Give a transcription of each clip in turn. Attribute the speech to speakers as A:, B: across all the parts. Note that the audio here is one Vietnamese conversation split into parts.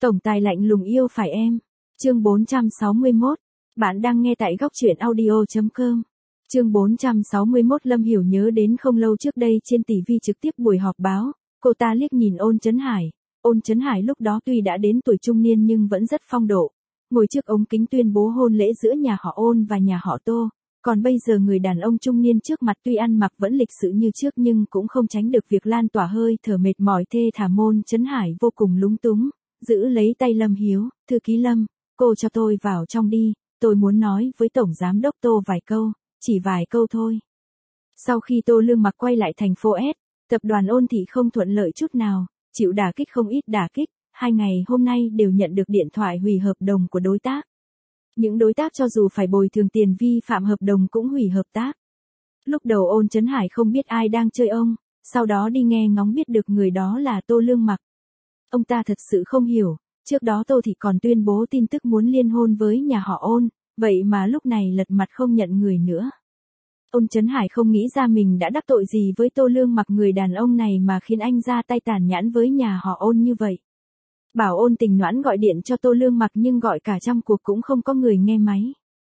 A: Tổng tài lạnh lùng yêu phải em. Chương 461. Bạn đang nghe tại góc truyện audio.com. Chương 461. Lâm Hiểu nhớ đến không lâu trước đây trên TV trực tiếp buổi họp báo, cô ta liếc nhìn Ôn Chấn Hải. Ôn Chấn Hải lúc đó tuy đã đến tuổi trung niên nhưng vẫn rất phong độ, ngồi trước ống kính tuyên bố hôn lễ giữa nhà họ Ôn và nhà họ Tô. Còn bây giờ người đàn ông trung niên trước mặt tuy ăn mặc vẫn lịch sự như trước nhưng cũng không tránh được việc lan tỏa hơi thở mệt mỏi thê thảm. Ôn Chấn Hải vô cùng lúng túng, giữ lấy tay Lâm Hiếu, thư ký Lâm, cô cho tôi vào trong đi, tôi muốn nói với Tổng Giám đốc Tô vài câu, chỉ vài câu thôi. Sau khi Tô Lương Mặc quay lại thành phố S, tập đoàn Ôn Thị không thuận lợi chút nào, chịu đả kích không ít đả kích, 2 ngày hôm nay đều nhận được điện thoại hủy hợp đồng của đối tác. Những đối tác cho dù phải bồi thường tiền vi phạm hợp đồng cũng hủy hợp tác. Lúc đầu Ôn Chấn Hải không biết ai đang chơi ông, sau đó đi nghe ngóng biết được người đó là Tô Lương Mặc. Ông ta thật sự không hiểu, trước đó Tô Thị còn tuyên bố tin tức muốn liên hôn với nhà họ Ôn, vậy mà lúc này lật mặt không nhận người nữa. Ôn Chấn Hải không nghĩ ra mình đã đắc tội gì với Tô Lương Mặc, người đàn ông này mà khiến anh ra tay tàn nhẫn với nhà họ Ôn như vậy. Bảo Ôn Tình Noãn gọi điện cho Tô Lương Mặc nhưng gọi cả trong cuộc cũng không có người nghe máy.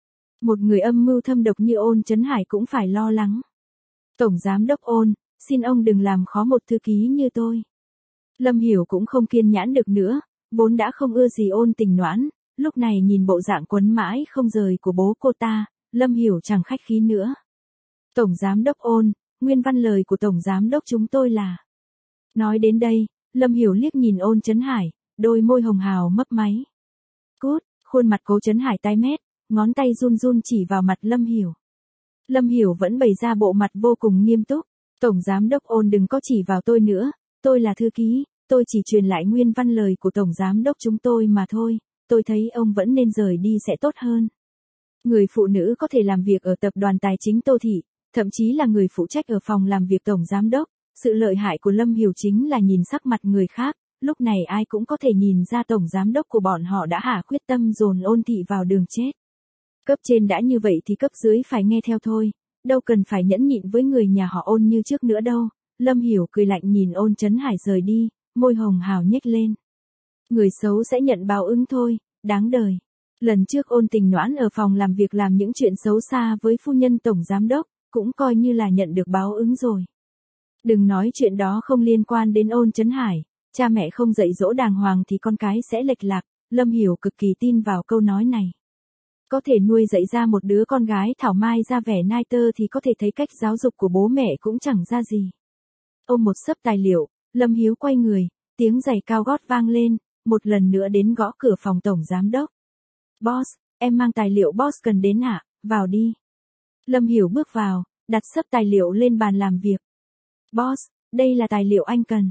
A: Một người âm mưu thâm độc như Ôn Chấn Hải cũng phải lo lắng. Tổng Giám đốc Ôn, xin ông đừng làm khó một thư ký như tôi. Lâm Hiểu cũng không kiên nhẫn được nữa, vốn đã không ưa gì Ôn Tình Noãn, lúc này nhìn bộ dạng quấn mãi không rời của bố cô ta, Lâm Hiểu chẳng khách khí nữa. Tổng Giám đốc Ôn, nguyên văn lời của Tổng Giám đốc chúng tôi là. Nói đến đây, Lâm Hiểu liếc nhìn Ôn Chấn Hải, đôi môi hồng hào mấp máy. Cút, khuôn mặt Cố Chấn Hải tái mét, ngón tay run run chỉ vào mặt Lâm Hiểu. Lâm Hiểu vẫn bày ra bộ mặt vô cùng nghiêm túc. Tổng Giám đốc Ôn đừng có chỉ vào tôi nữa, tôi là thư ký, tôi chỉ truyền lại nguyên văn lời của Tổng Giám đốc chúng tôi mà thôi, tôi thấy ông vẫn nên rời đi sẽ tốt hơn. Người phụ nữ có thể làm việc ở tập đoàn tài chính Tô Thị, thậm chí là người phụ trách ở phòng làm việc Tổng Giám đốc, sự lợi hại của Lâm Hiểu chính là nhìn sắc mặt người khác, lúc này ai cũng có thể nhìn ra Tổng Giám đốc của bọn họ đã hạ quyết tâm dồn Ôn Thị vào đường chết. Cấp trên đã như vậy thì cấp dưới phải nghe theo thôi, đâu cần phải nhẫn nhịn với người nhà họ Ôn như trước nữa đâu. Lâm Hiểu cười lạnh nhìn Ôn Chấn Hải rời đi, môi hồng hào nhếch lên. Người xấu sẽ nhận báo ứng thôi, đáng đời. Lần trước Ôn Tình Noãn ở phòng làm việc làm những chuyện xấu xa với phu nhân Tổng Giám đốc, cũng coi như là nhận được báo ứng rồi. Đừng nói chuyện đó không liên quan đến Ôn Chấn Hải, cha mẹ không dạy dỗ đàng hoàng thì con cái sẽ lệch lạc, Lâm Hiểu cực kỳ tin vào câu nói này. Có thể nuôi dạy ra một đứa con gái thảo mai ra vẻ nai tơ thì có thể thấy cách giáo dục của bố mẹ cũng chẳng ra gì. Ôm một xấp tài liệu, Lâm Hiếu quay người, tiếng giày cao gót vang lên, một lần nữa đến gõ cửa phòng Tổng Giám đốc. Boss, em mang tài liệu boss cần đến ạ, vào đi. Lâm Hiểu bước vào, đặt xấp tài liệu lên bàn làm việc. Boss, đây là tài liệu anh cần.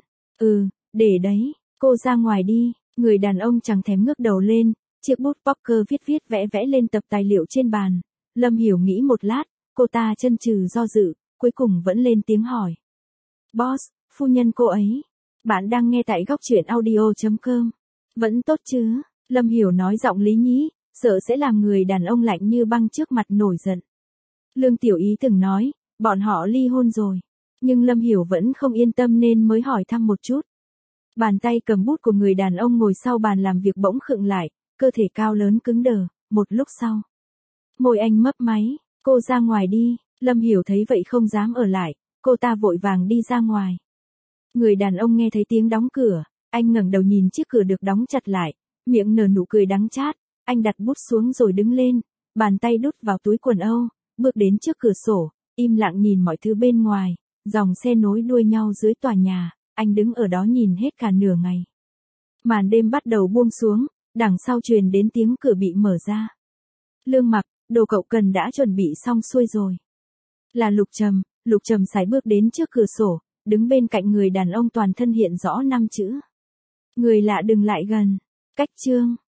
A: Để đấy, cô ra ngoài đi. Người đàn ông chẳng thèm ngước đầu lên, chiếc bút poker viết vẽ lên tập tài liệu trên bàn. Lâm Hiểu nghĩ một lát, cô ta chần chừ do dự, cuối cùng vẫn lên tiếng hỏi. Boss, phu nhân cô ấy. Bạn đang nghe tại góc truyện audio.com. Vẫn tốt chứ? Lâm Hiểu nói giọng lý nhí, sợ sẽ làm người đàn ông lạnh như băng trước mặt nổi giận. Lương Tiểu Ý từng nói, bọn họ ly hôn rồi. Nhưng Lâm Hiểu vẫn không yên tâm nên mới hỏi thăm một chút. Bàn tay cầm bút của người đàn ông ngồi sau bàn làm việc bỗng khựng lại, cơ thể cao lớn cứng đờ, một lúc sau. Môi anh mấp máy, cô ra ngoài đi. Lâm Hiểu thấy vậy không dám ở lại, cô ta vội vàng đi ra ngoài. Người đàn ông nghe thấy tiếng đóng cửa, anh ngẩng đầu nhìn chiếc cửa được đóng chặt lại, miệng nở nụ cười đắng chát, anh đặt bút xuống rồi đứng lên, bàn tay đút vào túi quần âu, bước đến trước cửa sổ, im lặng nhìn mọi thứ bên ngoài, dòng xe nối đuôi nhau dưới tòa nhà, anh đứng ở đó nhìn hết cả nửa ngày. Màn đêm bắt đầu buông xuống, đằng sau truyền đến tiếng cửa bị mở ra. Lương Mặc, đồ cậu cần đã chuẩn bị xong xuôi rồi. Là Lục Trầm sải bước đến trước cửa sổ, đứng bên cạnh người đàn ông toàn thân hiện rõ 5 chữ. Người lạ đừng lại gần. Cách chương.